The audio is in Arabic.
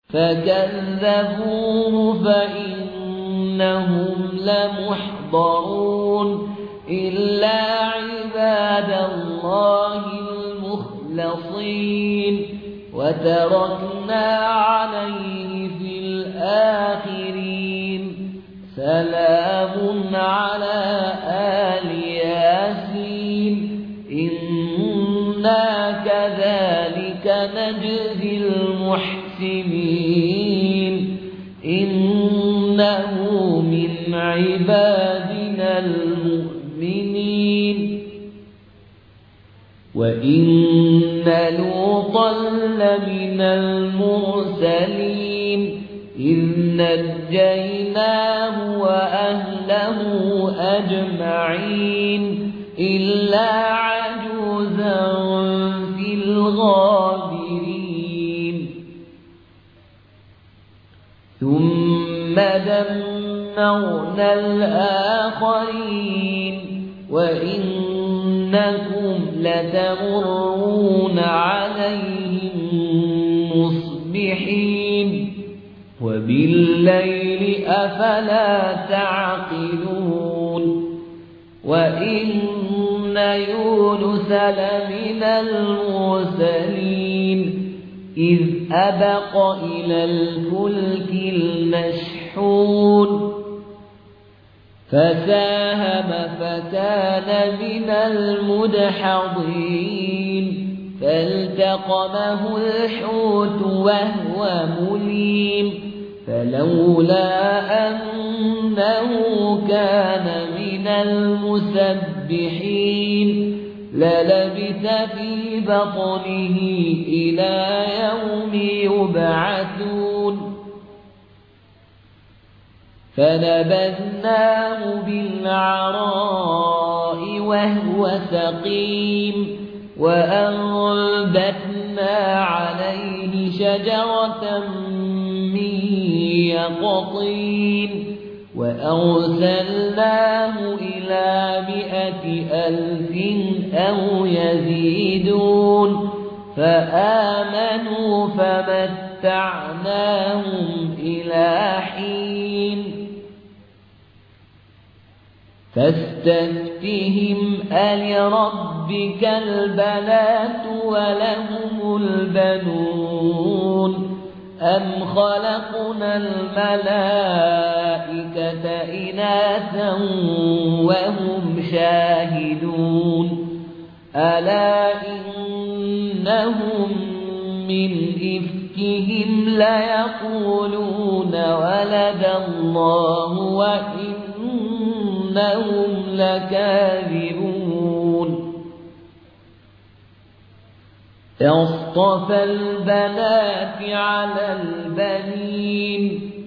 فكذبوه فإنهم لمحضرون إلا عباد الله المخلصين وتركنا عليه في الآخرين سلام على آل ياسين إنا كذلك نجزي المحسنين إنه من عبادنا المؤمنين وإن لوطا لمن المرسلين إذ نجيناه وأهله أجمعين إلا عجوزا في الغابرين ثم دمرنا الآخرين وإنكم لتمرون عليهم مصبحين وبالليل أفلا تعقلون وإن يونس لمن المرسلين إذ أبق إلى الفلك المشحون فساهم فكان من المدحضين فالتقمه الحوت وهو مليم فلولا أنه كان من المسبحين للبث في بطنه إلى يوم يبعثون فنبذناه بالعراء وهو سقيم وأنبتنا عليه شجرة من يقطين وأرسلناه إلى 100,000 أو يزيدون فآمنوا فمتعناهم إلى حين فاستفتهم ألربك البنات ولهم البنون أم خلقنا الملائكة إناثا وهم شاهدون ألا إنهم من إفكهم ليقولون ولد الله وإنهم لكاذبون أصطفى البنات على البنين